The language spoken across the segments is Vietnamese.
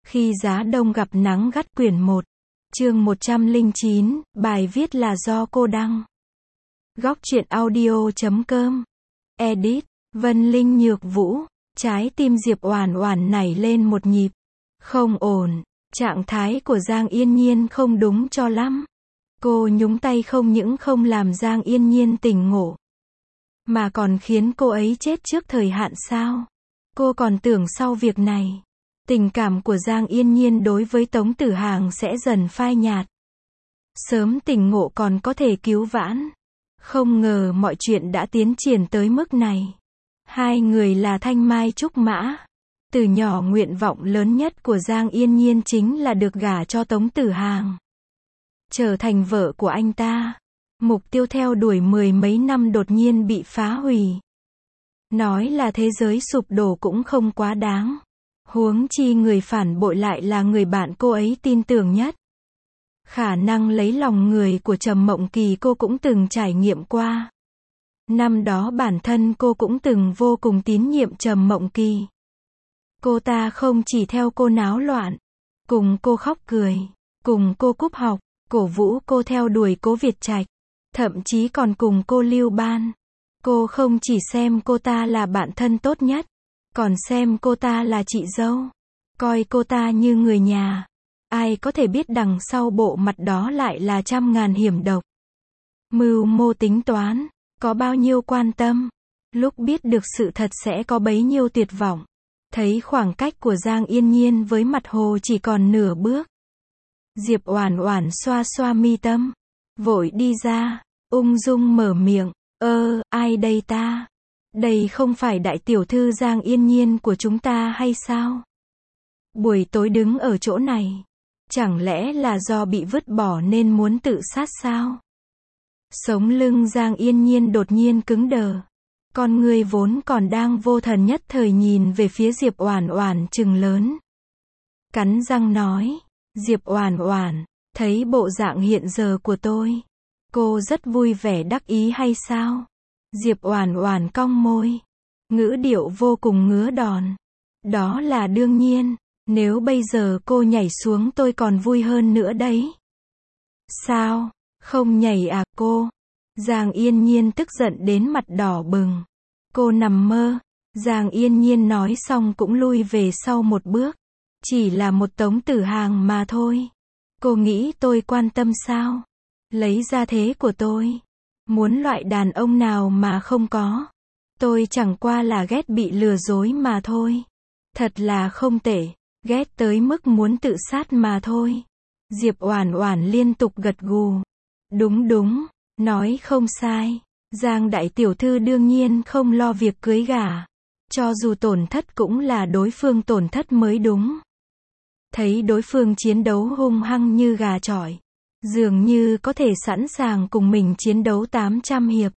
Khi giá đông gặp nắng gắt quyển 1. Chương 109, bài viết là do cô đăng. Góc truyện audio.com. Edit, Vân Linh Nhược Vũ. Trái tim Diệp Oản Oản nảy lên một nhịp. Không ổn, trạng thái của Giang Yên Nhiên không đúng cho lắm. Cô nhúng tay không những không làm Giang Yên Nhiên tỉnh ngộ, mà còn khiến cô ấy chết trước thời hạn sao? Cô còn tưởng sau việc này, tình cảm của Giang Yên Nhiên đối với Tống Tử Hàng sẽ dần phai nhạt. Sớm tỉnh ngộ còn có thể cứu vãn. Không ngờ mọi chuyện đã tiến triển tới mức này. Hai người là thanh mai trúc mã. Từ nhỏ nguyện vọng lớn nhất của Giang Yên Nhiên chính là được gả cho Tống Tử Hàng, trở thành vợ của anh ta. Mục tiêu theo đuổi mười mấy năm đột nhiên bị phá hủy. Nói là thế giới sụp đổ cũng không quá đáng. Huống chi người phản bội lại là người bạn cô ấy tin tưởng nhất. Khả năng lấy lòng người của Trầm Mộng Kỳ cô cũng từng trải nghiệm qua. Năm đó bản thân cô cũng từng vô cùng tín nhiệm Trầm Mộng Kỳ. Cô ta không chỉ theo cô náo loạn, cùng cô khóc cười, cùng cô cúp học, cổ vũ cô theo đuổi Cố Việt Trạch, thậm chí còn cùng cô lưu ban. Cô không chỉ xem cô ta là bạn thân tốt nhất, còn xem cô ta là chị dâu, coi cô ta như người nhà. Ai có thể biết đằng sau bộ mặt đó lại là trăm ngàn hiểm độc, mưu mô tính toán, có bao nhiêu quan tâm. Lúc biết được sự thật sẽ có bấy nhiêu tuyệt vọng. Thấy khoảng cách của Giang Yên Nhiên với mặt hồ chỉ còn nửa bước, Diệp Oản Oản xoa xoa mi tâm, vội đi ra, ung dung mở miệng, ai đây ta? Đây không phải đại tiểu thư Giang Yên Nhiên của chúng ta hay sao? Buổi tối đứng ở chỗ này, chẳng lẽ là do bị vứt bỏ nên muốn tự sát sao? Sống lưng Giang Yên Nhiên đột nhiên cứng đờ. Con người vốn còn đang vô thần nhất thời nhìn về phía Diệp Oản Oản trừng lớn. Cắn răng nói, Diệp Oản Oản, thấy bộ dạng hiện giờ của tôi, cô rất vui vẻ đắc ý hay sao? Diệp Oản Oản cong môi, ngữ điệu vô cùng ngứa đòn. Đó là đương nhiên, nếu bây giờ cô nhảy xuống tôi còn vui hơn nữa đấy. Sao, không nhảy à cô? Giang Yên Nhiên tức giận đến mặt đỏ bừng. Cô nằm mơ. Giang Yên Nhiên nói xong cũng lui về sau một bước. Chỉ là một Tống Tử Hàng mà thôi. Cô nghĩ tôi quan tâm sao? Lấy ra thế của tôi, muốn loại đàn ông nào mà không có. Tôi chẳng qua là ghét bị lừa dối mà thôi. Thật là không tệ, ghét tới mức muốn tự sát mà thôi. Diệp Oản Oản liên tục gật gù. Đúng đúng, nói không sai. Giang đại tiểu thư đương nhiên không lo việc cưới gả. Cho dù tổn thất cũng là đối phương tổn thất mới đúng. Thấy đối phương chiến đấu hung hăng như gà chọi, dường như có thể sẵn sàng cùng mình chiến đấu 800 hiệp.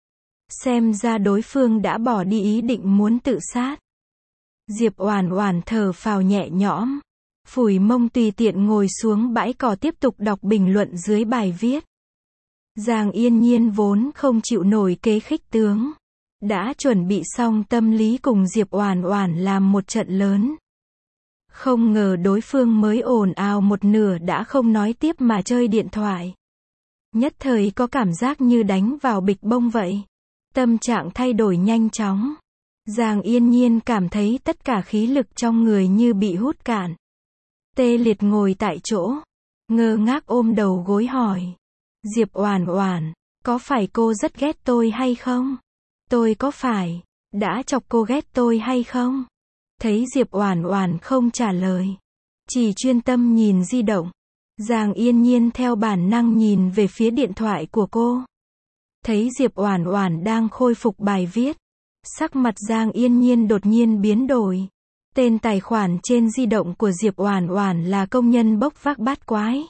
Xem ra đối phương đã bỏ đi ý định muốn tự sát. Diệp Oản Oản thở phào nhẹ nhõm, phủi mông tùy tiện ngồi xuống bãi cỏ tiếp tục đọc bình luận dưới bài viết. Giang Yên Nhiên vốn không chịu nổi kế khích tướng, đã chuẩn bị xong tâm lý cùng Diệp Oản Oản làm một trận lớn. Không ngờ đối phương mới ồn ào một nửa đã không nói tiếp mà chơi điện thoại. Nhất thời có cảm giác như đánh vào bịch bông vậy. Tâm trạng thay đổi nhanh chóng. Giang Yên Nhiên cảm thấy tất cả khí lực trong người như bị hút cạn. Tê liệt ngồi tại chỗ, ngơ ngác ôm đầu gối hỏi. Diệp Oản Oản, có phải cô rất ghét tôi hay không? Tôi có phải đã chọc cô ghét tôi hay không? Thấy Diệp Oản Oản không trả lời, chỉ chuyên tâm nhìn di động, Giang Yên Nhiên theo bản năng nhìn về phía điện thoại của cô. Thấy Diệp Oản Oản đang khôi phục bài viết, sắc mặt Giang Yên Nhiên đột nhiên biến đổi. Tên tài khoản trên di động của Diệp Oản Oản là công nhân bốc vác bát quái.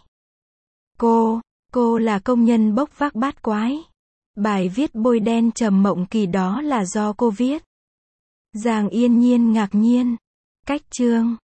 Cô là công nhân bốc vác bát quái. Bài viết bôi đen Trầm Mộng Kỳ đó là do cô viết. Giang Yên Nhiên ngạc nhiên. Cách chương